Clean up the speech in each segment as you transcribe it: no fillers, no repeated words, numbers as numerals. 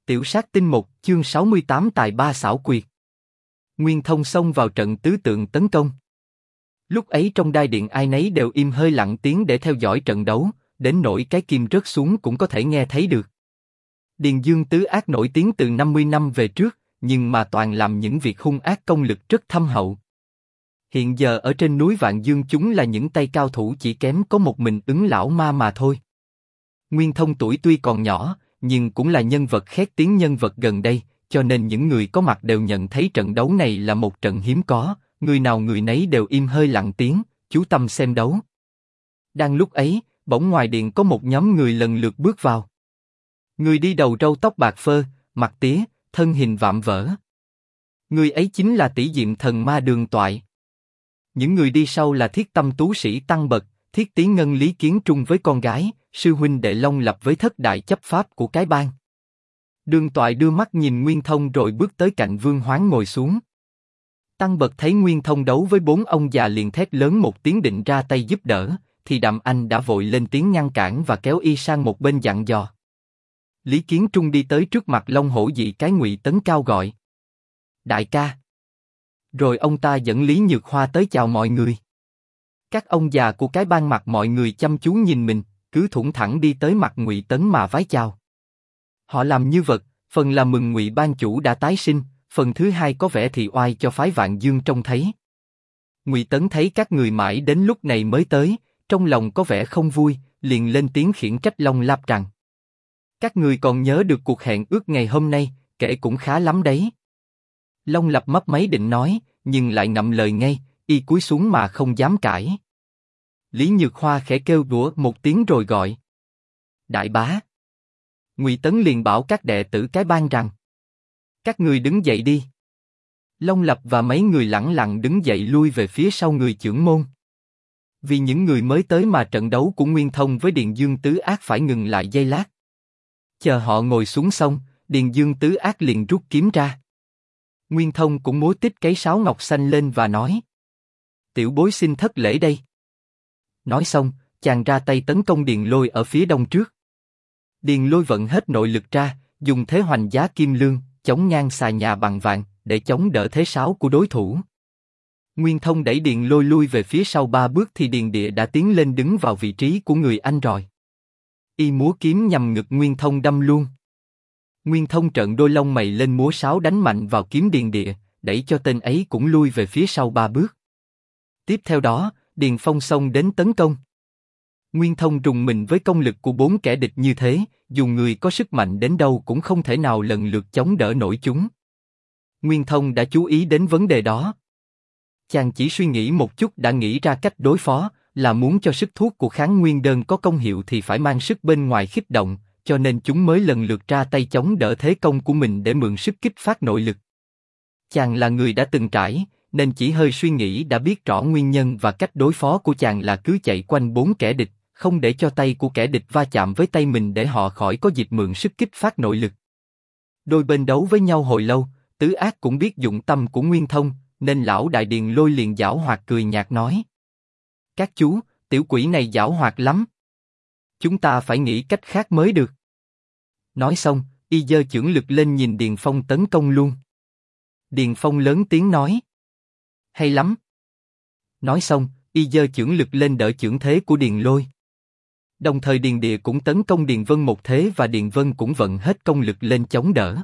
Tiểu sát tinh 1, chương 68 tài ba xảo quyệt. Nguyên Thông xông vào trận tứ tượng tấn công. Lúc ấy trong đai điện ai nấy đều im hơi lặng tiếng để theo dõi trận đấu, đến nỗi cái kim rớt xuống cũng có thể nghe thấy được. Điền Dương Tứ Ác nổi tiếng từ 50 năm về trước, nhưng mà toàn làm những việc hung ác, công lực rất thâm hậu. Hiện giờ ở trên núi Vạn Dương chúng là những tay cao thủ chỉ kém có một mình Ứng lão ma mà thôi. Nguyên Thông tuổi tuy còn nhỏ, nhưng cũng là nhân vật khét tiếng, nhân vật gần đây, cho nên những người có mặt đều nhận thấy trận đấu này là một trận hiếm có, người nào người nấy đều im hơi lặng tiếng, chú tâm xem đấu. Đang lúc ấy, bỗng ngoài điện có một nhóm người lần lượt bước vào. Người đi đầu râu tóc bạc phơ, mặt tía, thân hình vạm vỡ. Người ấy chính là Tỷ Diệm Thần Ma Đường Toại. Những người đi sau là Thiết Tâm Tú Sĩ Tăng Bật, Thiết Tý Ngân Lý Kiến Trung với con gái, sư huynh đệ Long Lập với thất đại chấp pháp của cái bang. Đường Toại đưa mắt nhìn Nguyên Thông rồi bước tới cạnh Vương Hoán ngồi xuống. Tăng Bật thấy Nguyên Thông đấu với bốn ông già liền thét lớn một tiếng định ra tay giúp đỡ, thì Đàm Anh đã vội lên tiếng ngăn cản và kéo y sang một bên dặn dò. Lý Kiến Trung đi tới trước mặt Long Hổ Dị cái Ngụy Tấn cao gọi: đại ca. Rồi ông ta dẫn Lý Nhược Hoa tới chào mọi người. Các ông già của cái bang mặt mọi người chăm chú nhìn mình, cứ thủng thẳng đi tới mặt Ngụy Tấn mà vái chào. Họ làm như vật, phần là mừng Ngụy ban chủ đã tái sinh, phần thứ hai có vẻ thị oai cho phái Vạn Dương trông thấy. Ngụy Tấn thấy các người mãi đến lúc này mới tới, trong lòng có vẻ không vui, liền lên tiếng khiển trách Long Lạp rằng: các người còn nhớ được cuộc hẹn ước ngày hôm nay, kể cũng khá lắm đấy. Long Lập mấp máy định nói, nhưng lại ngậm lời ngay, y cúi xuống mà không dám cãi. Lý Nhược Hoa khẽ kêu đũa một tiếng rồi gọi: đại bá. Ngụy Tấn liền bảo các đệ tử cái bang rằng: các người đứng dậy đi. Long Lập và mấy người lẳng lặng đứng dậy lui về phía sau người chưởng môn. Vì những người mới tới mà trận đấu của Nguyên Thông với Điền Dương Tứ Ác phải ngừng lại giây lát. Chờ họ ngồi xuống xong, Điền Dương Tứ Ác liền rút kiếm ra. Nguyên Thông cũng múa tít cái sáo ngọc xanh lên và nói: tiểu bối xin thất lễ đây. Nói xong, chàng ra tay tấn công Điền Lôi ở phía đông trước. Điền Lôi vận hết nội lực ra, dùng thế hoành giá kim lương, chống ngang xà nhà bằng vàng, để chống đỡ thế sáo của đối thủ. Nguyên Thông đẩy Điền Lôi lui về phía sau 3 bước thì Điền Địa đã tiến lên đứng vào vị trí của người anh rồi. Y múa kiếm nhằm ngực Nguyên Thông đâm luôn. Nguyên Thông trợn đôi lông mày lên múa sáo đánh mạnh vào kiếm Điền Địa, đẩy cho tên ấy cũng lui về phía sau 3 bước. Tiếp theo đó, Điền Phong xông đến tấn công. Nguyên Thông trùng mình với công lực của 4 kẻ địch như thế, dù người có sức mạnh đến đâu cũng không thể nào lần lượt chống đỡ nổi chúng. Nguyên Thông đã chú ý đến vấn đề đó. Chàng chỉ suy nghĩ một chút đã nghĩ ra cách đối phó, là muốn cho sức thuốc của kháng nguyên đơn có công hiệu thì phải mang sức bên ngoài khích động, cho nên chúng mới lần lượt ra tay chống đỡ thế công của mình để mượn sức kích phát nội lực. Chàng là người đã từng trải, nên chỉ hơi suy nghĩ đã biết rõ nguyên nhân và cách đối phó của chàng là cứ chạy quanh 4 kẻ địch, không để cho tay của kẻ địch va chạm với tay mình để họ khỏi có dịp mượn sức kích phát nội lực. Đôi bên đấu với nhau hồi lâu, Tứ Ác cũng biết dụng tâm của Nguyên Thông, nên lão đại Điền Lôi liền giảo hoạt cười nhạt nói: các chú, tiểu quỷ này giảo hoạt lắm. Chúng ta phải nghĩ cách khác mới được. Nói xong, y giơ chưởng lực lên nhìn Điền Phong tấn công luôn. Điền Phong lớn tiếng nói: hay lắm. Nói xong, y giơ chưởng lực lên đỡ chưởng thế của Điền Lôi. Đồng thời Điền Địa cũng tấn công Điền Vân một thế và Điền Vân cũng vận hết công lực lên chống đỡ.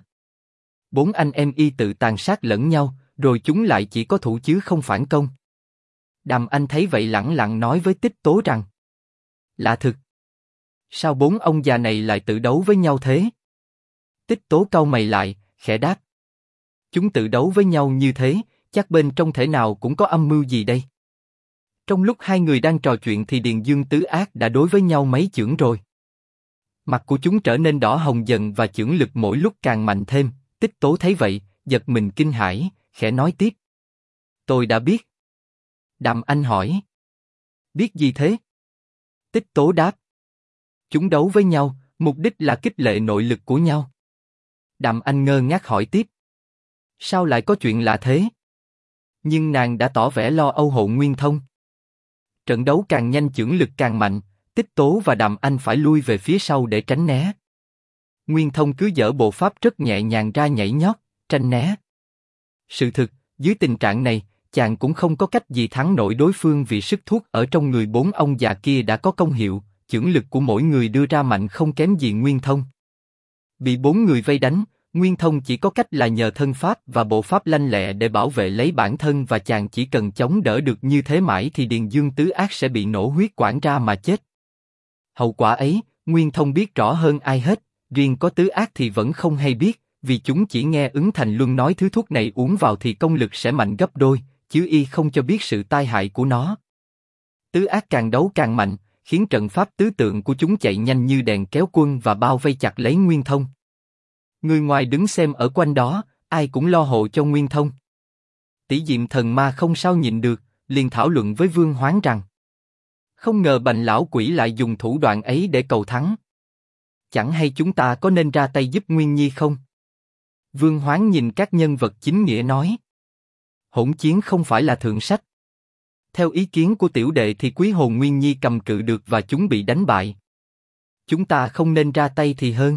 4 anh em y tự tàn sát lẫn nhau, rồi chúng lại chỉ có thủ chứ không phản công. Đàm Anh thấy vậy lẳng lặng nói với Tích Tố rằng: lạ thực. Sao 4 ông già này lại tự đấu với nhau thế? Tích Tố cau mày lại, khẽ đáp: chúng tự đấu với nhau như thế, chắc bên trong thể nào cũng có âm mưu gì đây. Trong lúc hai người đang trò chuyện thì Điền Dương Tứ Ác đã đối với nhau mấy chưởng rồi. Mặt của chúng trở nên đỏ hồng dần và chưởng lực mỗi lúc càng mạnh thêm. Tích Tố thấy vậy, giật mình kinh hãi, khẽ nói tiếp: tôi đã biết. Đàm Anh hỏi: biết gì thế? Tích Tố đáp: chúng đấu với nhau, mục đích là kích lệ nội lực của nhau. Đàm Anh ngơ ngác hỏi tiếp: sao lại có chuyện lạ thế? Nhưng nàng đã tỏ vẻ lo âu hộ Nguyên Thông. Trận đấu càng nhanh chưởng lực càng mạnh, Tích Tố và Đàm Anh phải lui về phía sau để tránh né. Nguyên Thông cứ dở bộ pháp rất nhẹ nhàng ra nhảy nhót, tranh né. Sự thực, dưới tình trạng này, chàng cũng không có cách gì thắng nổi đối phương vì sức thuốc ở trong người bốn ông già kia đã có công hiệu, chưởng lực của mỗi người đưa ra mạnh không kém gì Nguyên Thông. Bị bốn người vây đánh, Nguyên Thông chỉ có cách là nhờ thân pháp và bộ pháp lanh lẹ để bảo vệ lấy bản thân, và chàng chỉ cần chống đỡ được như thế mãi thì Điền Dương Tứ Ác sẽ bị nổ huyết quản ra mà chết. Hậu quả ấy, Nguyên Thông biết rõ hơn ai hết, riêng có Tứ Ác thì vẫn không hay biết, vì chúng chỉ nghe Ứng Thành Luân nói thứ thuốc này uống vào thì công lực sẽ mạnh gấp đôi, chứ y không cho biết sự tai hại của nó. Tứ Ác càng đấu càng mạnh, khiến trận pháp tứ tượng của chúng chạy nhanh như đèn kéo quân và bao vây chặt lấy Nguyên Thông. Người ngoài đứng xem ở quanh đó, ai cũng lo hộ cho Nguyên Thông. Tỷ Diệm Thần Ma không sao nhịn được, liền thảo luận với Vương Hoán rằng: không ngờ Bành lão quỷ lại dùng thủ đoạn ấy để cầu thắng. Chẳng hay chúng ta có nên ra tay giúp Nguyên Nhi không? Vương Hoán nhìn các nhân vật chính nghĩa nói: hỗn chiến không phải là thượng sách. Theo ý kiến của tiểu đệ thì Quý Hồn Nguyên Nhi cầm cự được và chúng bị đánh bại. Chúng ta không nên ra tay thì hơn.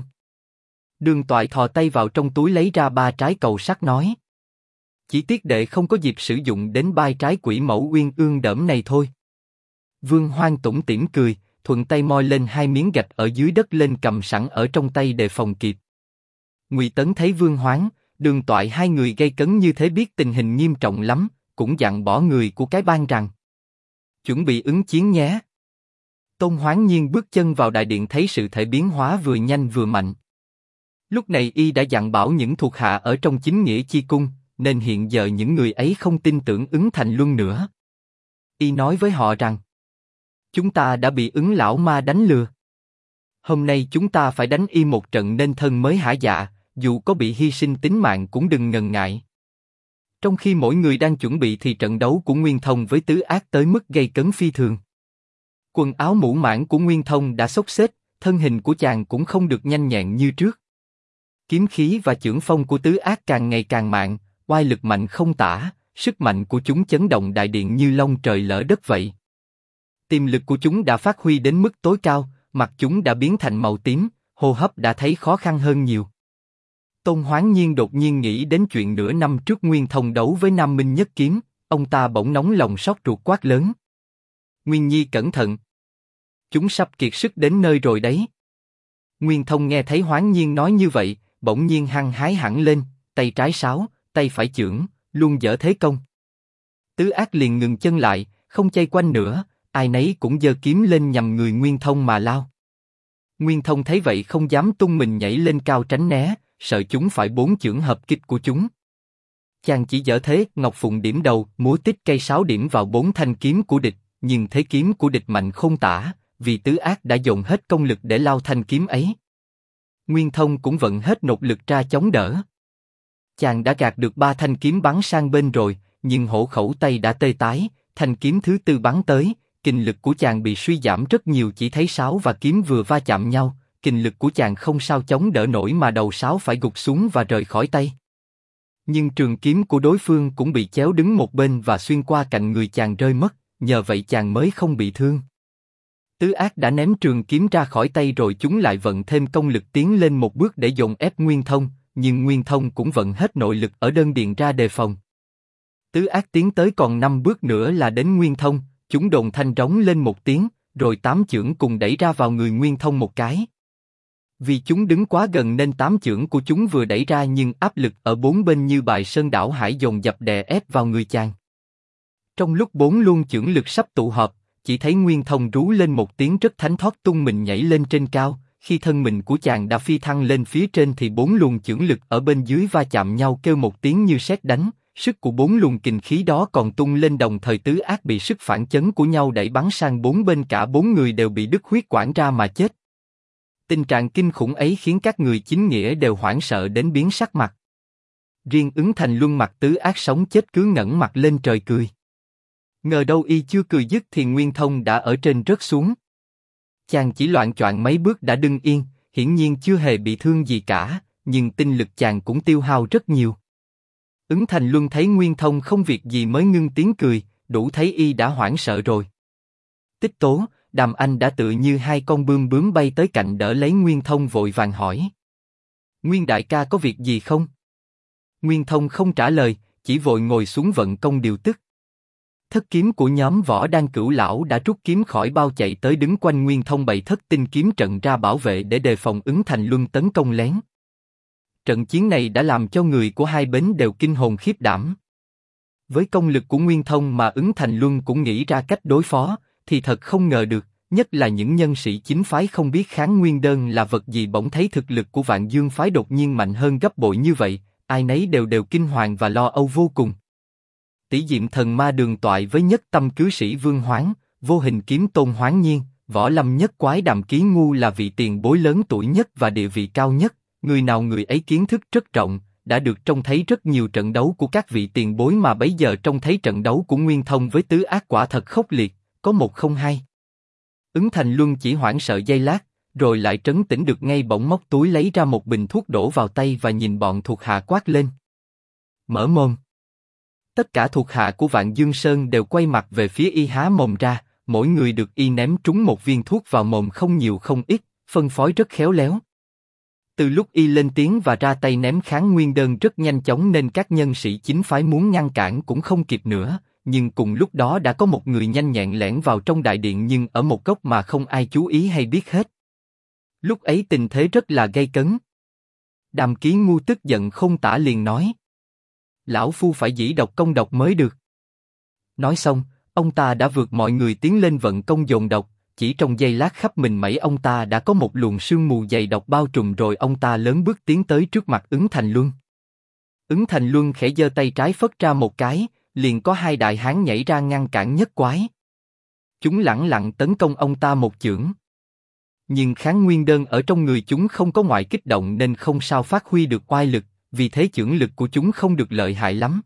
Đường Toại thò tay vào trong túi lấy ra 3 trái cầu sắt nói: chỉ tiếc đệ không có dịp sử dụng đến 3 trái quỷ mẫu uyên ương đẫm này thôi. Vương Hoan tủm tỉm cười, thuận tay moi lên 2 miếng gạch ở dưới đất lên cầm sẵn ở trong tay đề phòng kịp. Ngụy Tấn thấy Vương Hoán, Đường Toại hai người gây cấn như thế biết tình hình nghiêm trọng lắm, cũng dặn bỏ người của cái bang rằng: chuẩn bị ứng chiến nhé. Tôn Hoán Nhiên bước chân vào đại điện thấy sự thể biến hóa vừa nhanh vừa mạnh. Lúc này y đã dặn bảo những thuộc hạ ở trong chính nghĩa chi cung, nên hiện giờ những người ấy không tin tưởng Ứng Thành Luân nữa. Y nói với họ rằng: chúng ta đã bị Ứng lão ma đánh lừa. Hôm nay chúng ta phải đánh y một trận nên thân mới hả dạ, dù có bị hy sinh tính mạng cũng đừng ngần ngại. Trong khi mỗi người đang chuẩn bị thì trận đấu của Nguyên Thông với Tứ Ác tới mức gây cấn phi thường. Quần áo mũ mãn của Nguyên Thông đã xốc xếch, thân hình của chàng cũng không được nhanh nhẹn như trước. Kiếm khí và chưởng phong của Tứ Ác càng ngày càng mạnh, oai lực mạnh không tả, sức mạnh của chúng chấn động đại điện như long trời lở đất vậy. Tiềm lực của chúng đã phát huy đến mức tối cao, mặt chúng đã biến thành màu tím, hô hấp đã thấy khó khăn hơn nhiều. Tôn Hoán Nhiên đột nhiên nghĩ đến chuyện nửa năm trước Nguyên Thông đấu với Nam Minh Nhất Kiếm, ông ta bỗng nóng lòng xót ruột quát lớn: Nguyên Nhi cẩn thận! Chúng sắp kiệt sức đến nơi rồi đấy. Nguyên Thông nghe thấy Hoán Nhiên nói như vậy, bỗng nhiên hăng hái hẳn lên, tay trái sáo, tay phải chưởng, luôn dở thế công. Tứ Ác liền ngừng chân lại, không chây quanh nữa, ai nấy cũng giơ kiếm lên nhằm người Nguyên Thông mà lao. Nguyên Thông thấy vậy không dám tung mình nhảy lên cao tránh né, sợ chúng phải 4 chưởng hợp kích của chúng. Chàng chỉ dở thế Ngọc Phụng điểm đầu, múa tích cây sáo điểm vào 4 thanh kiếm của địch, nhưng thế kiếm của địch mạnh không tả, vì Tứ Ác đã dồn hết công lực để lao thanh kiếm ấy. Nguyên Thông cũng vận hết nột lực ra chống đỡ. Chàng đã gạt được 3 thanh kiếm bắn sang bên rồi, nhưng hổ khẩu tay đã tê tái, thanh kiếm thứ 4 bắn tới, kình lực của chàng bị suy giảm rất nhiều, chỉ thấy sáo và kiếm vừa va chạm nhau, kình lực của chàng không sao chống đỡ nổi mà đầu sáo phải gục xuống và rời khỏi tay. Nhưng trường kiếm của đối phương cũng bị chéo đứng một bên và xuyên qua cạnh người chàng rơi mất, nhờ vậy chàng mới không bị thương. Tứ Ác đã ném trường kiếm ra khỏi tay rồi chúng lại vận thêm công lực tiến lên một bước để dồn ép Nguyên Thông, nhưng Nguyên Thông cũng vận hết nội lực ở đơn điền ra đề phòng. Tứ Ác tiến tới còn 5 bước nữa là đến Nguyên Thông, chúng đồn thanh rống lên một tiếng, rồi 8 chưởng cùng đẩy ra vào người Nguyên Thông một cái. Vì chúng đứng quá gần nên 8 chưởng của chúng vừa đẩy ra nhưng áp lực ở 4 bên như bài sơn đảo hải dồn dập đè ép vào người chàng. Trong lúc 4 luân chưởng lực sắp tụ họp, chỉ thấy Nguyên Thông rú lên một tiếng rất thánh thoát tung mình nhảy lên trên cao. Khi thân mình của chàng đã phi thăng lên phía trên thì 4 luồng chưởng lực ở bên dưới va chạm nhau kêu một tiếng như sét đánh. Sức của 4 luồng kình khí đó còn tung lên, đồng thời Tứ Ác bị sức phản chấn của nhau đẩy bắn sang 4 bên, cả 4 người đều bị đứt huyết quản ra mà chết. Tình trạng kinh khủng ấy khiến các người chính nghĩa đều hoảng sợ đến biến sắc mặt. Riêng Ứng Thành Luân mặt Tứ Ác sống chết cứ ngẩng mặt lên trời cười. Ngờ đâu y chưa cười dứt thì Nguyên Thông đã ở trên rớt xuống. Chàng chỉ loạng choạng mấy bước đã đứng yên, hiển nhiên chưa hề bị thương gì cả, nhưng tinh lực chàng cũng tiêu hao rất nhiều. Ứng Thành Luân thấy Nguyên Thông không việc gì mới ngưng tiếng cười, đủ thấy y đã hoảng sợ rồi. Tích Tố, Đàm Anh đã tự như 2 con bươm bướm bay tới cạnh đỡ lấy Nguyên Thông, vội vàng hỏi: Nguyên đại ca có việc gì không? Nguyên Thông không trả lời, chỉ vội ngồi xuống vận công điều tức. Thất kiếm của nhóm Võ Đan Cửu lão đã rút kiếm khỏi bao chạy tới đứng quanh Nguyên Thông bày thất tinh kiếm trận ra bảo vệ để đề phòng Ứng Thành Luân tấn công lén. Trận chiến này đã làm cho người của hai bến đều kinh hồn khiếp đảm. Với công lực của Nguyên Thông mà Ứng Thành Luân cũng nghĩ ra cách đối phó, thì thật không ngờ được, nhất là những nhân sĩ chính phái không biết Kháng Nguyên Đơn là vật gì bỗng thấy thực lực của Vạn Dương phái đột nhiên mạnh hơn gấp bội như vậy, ai nấy đều kinh hoàng và lo âu vô cùng. Tỷ Diệm Thần Ma Đường toại với Nhất Tâm Cứ Sĩ Vương Hoáng, Vô Hình Kiếm Tôn Hoáng Nhiên, Võ Lâm Nhất Quái Đàm Ký Ngu là vị tiền bối lớn tuổi nhất và địa vị cao nhất, người nào người ấy kiến thức rất rộng, đã được trông thấy rất nhiều trận đấu của các vị tiền bối mà bấy giờ trông thấy trận đấu của Nguyên Thông với Tứ Ác quả thật khốc liệt, có một không hai. Ứng Thành Luân chỉ hoảng sợ giây lát, rồi lại trấn tĩnh được ngay, bỗng móc túi lấy ra một bình thuốc đổ vào tay và nhìn bọn thuộc hạ quát lên. Mở mồm. Tất cả thuộc hạ của Vạn Dương Sơn đều quay mặt về phía y há mồm ra, mỗi người được y ném trúng một viên thuốc vào mồm không nhiều không ít, phân phối rất khéo léo. Từ lúc y lên tiếng và ra tay ném Kháng Nguyên Đơn rất nhanh chóng nên các nhân sĩ chính phái muốn ngăn cản cũng không kịp nữa, nhưng cùng lúc đó đã có một người nhanh nhẹn lẻn vào trong đại điện nhưng ở một góc mà không ai chú ý hay biết hết. Lúc ấy tình thế rất là gay cấn. Đàm Ký Ngu tức giận không tả liền nói. Lão phu phải dĩ độc công độc mới được. Nói xong, ông ta đã vượt mọi người tiến lên vận công dồn độc, chỉ trong giây lát khắp mình mẩy ông ta đã có một luồng sương mù dày độc bao trùm rồi ông ta lớn bước tiến tới trước mặt Ứng Thành Luân. Ứng Thành Luân khẽ giơ tay trái phất ra một cái, liền có hai đại hán nhảy ra ngăn cản Nhất Quái. Chúng lẳng lặng tấn công ông ta một chưởng. Nhưng Kháng Nguyên Đơn ở trong người chúng không có ngoại kích động nên không sao phát huy được oai lực, vì thế chưởng lực của chúng không được lợi hại lắm.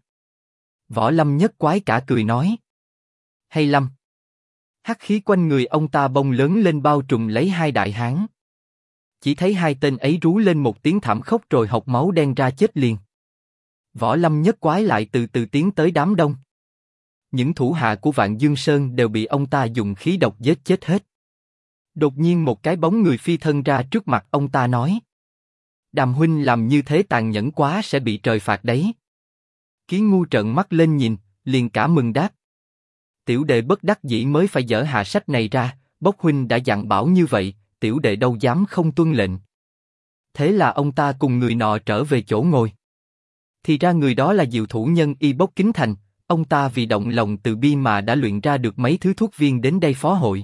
Võ Lâm Nhất Quái cả cười nói. Hay lắm. Hắc khí quanh người ông ta bông lớn lên bao trùm lấy hai đại hán. Chỉ thấy hai tên ấy rú lên một tiếng thảm khốc rồi hộc máu đen ra chết liền. Võ Lâm Nhất Quái lại từ từ tiến tới đám đông. Những thủ hạ của Vạn Dương Sơn đều bị ông ta dùng khí độc giết chết hết. Đột nhiên một cái bóng người phi thân ra trước mặt ông ta nói. Đàm huynh làm như thế tàn nhẫn quá sẽ bị trời phạt đấy. Ký Ngu trợn mắt lên nhìn, liền cả mừng đáp. Tiểu đệ bất đắc dĩ mới phải dở hạ sách này ra, Bốc huynh đã dặn bảo như vậy, tiểu đệ đâu dám không tuân lệnh. Thế là ông ta cùng người nọ trở về chỗ ngồi. Thì ra người đó là diệu thủ nhân y Bốc Kính Thành, ông ta vì động lòng từ bi mà đã luyện ra được mấy thứ thuốc viên đến đây phó hội.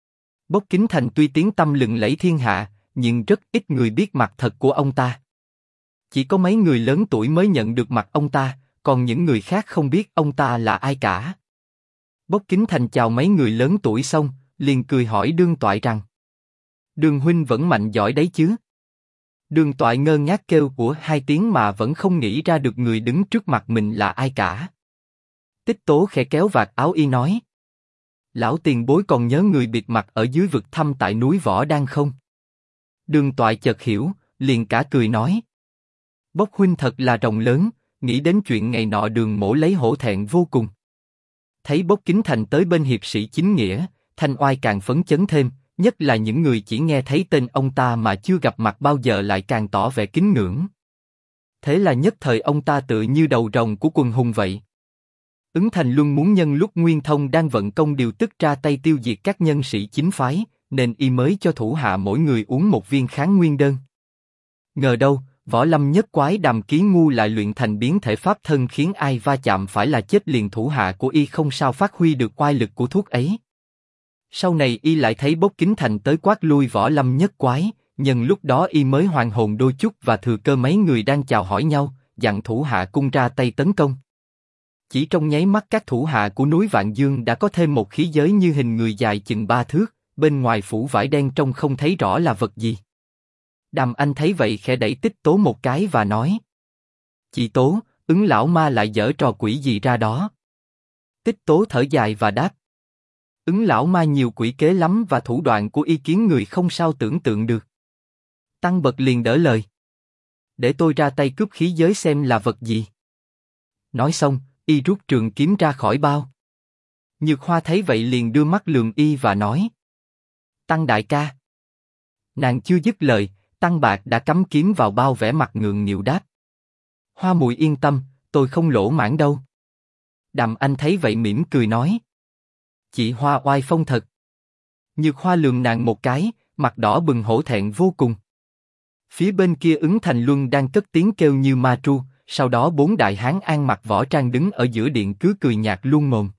Bốc Kính Thành tuy tiếng tăm lừng lẫy thiên hạ, nhưng rất ít người biết mặt thật của ông ta. Chỉ có mấy người lớn tuổi mới nhận được mặt ông ta, còn những người khác không biết ông ta là ai cả. Bốc Kính Thành chào mấy người lớn tuổi xong, liền cười hỏi Đương Toại rằng: Đường huynh vẫn mạnh giỏi đấy chứ? Đường Toại ngơ ngác kêu của hai tiếng mà vẫn không nghĩ ra được người đứng trước mặt mình là ai cả. Tích Tố khẽ kéo vạt áo y nói: Lão tiền bối còn nhớ người bịt mặt ở dưới vực thăm tại núi Võ Đan không? Đường Toại chợt hiểu, liền cả cười nói: Bốc huynh thật là rộng lớn, nghĩ đến chuyện ngày nọ Đường mỗ lấy hổ thẹn vô cùng. Thấy Bốc Kính Thành tới bên hiệp sĩ chính nghĩa, Thanh Oai càng phấn chấn thêm, nhất là những người chỉ nghe thấy tên ông ta mà chưa gặp mặt bao giờ lại càng tỏ vẻ kính ngưỡng. Thế là nhất thời ông ta tựa như đầu rồng của quần hùng vậy. Ứng Thành Luân muốn nhân lúc Nguyên Thông đang vận công điều tức ra tay tiêu diệt các nhân sĩ chính phái, nên y mới cho thủ hạ mỗi người uống một viên Kháng Nguyên Đơn. Ngờ đâu, Võ Lâm Nhất Quái Đàm Ký Ngu lại luyện thành biến thể pháp thân khiến ai va chạm phải là chết liền, thủ hạ của y không sao phát huy được oai lực của thuốc ấy. Sau này y lại thấy Bốc Kính Thành tới quát lui Võ Lâm Nhất Quái, nhân lúc đó y mới hoàn hồn đôi chút và thừa cơ mấy người đang chào hỏi nhau, dặn thủ hạ cung ra tay tấn công. Chỉ trong nháy mắt các thủ hạ của núi Vạn Dương đã có thêm một khí giới như hình người dài chừng 3 thước, bên ngoài phủ vải đen trông không thấy rõ là vật gì. Đàm Anh thấy vậy khẽ đẩy Tích Tố một cái và nói: Chị Tố, Ứng lão ma lại giở trò quỷ gì ra đó? Tích Tố thở dài và đáp: Ứng lão ma nhiều quỷ kế lắm và thủ đoạn của y kiến người không sao tưởng tượng được. Tăng Bật liền đỡ lời: Để tôi ra tay cướp khí giới xem là vật gì. Nói xong, y rút trường kiếm ra khỏi bao. Nhược Hoa thấy vậy liền đưa mắt lườm y và nói: Tăng đại ca. Nàng chưa dứt lời, Tăng Bạc đã cắm kiếm vào bao, vẻ mặt ngượng nghịu đáp. Hoa Mùi yên tâm, tôi không lỗ mãn đâu. Đàm Anh thấy vậy mỉm cười nói. Chị Hoa oai phong thật. Nhược Hoa lườm nàng một cái, mặt đỏ bừng hổ thẹn vô cùng. Phía bên kia Ứng Thành Luân đang cất tiếng kêu như ma tru, sau đó bốn đại hán ăn mặc võ trang đứng ở giữa điện cứ cười nhạt luôn mồm.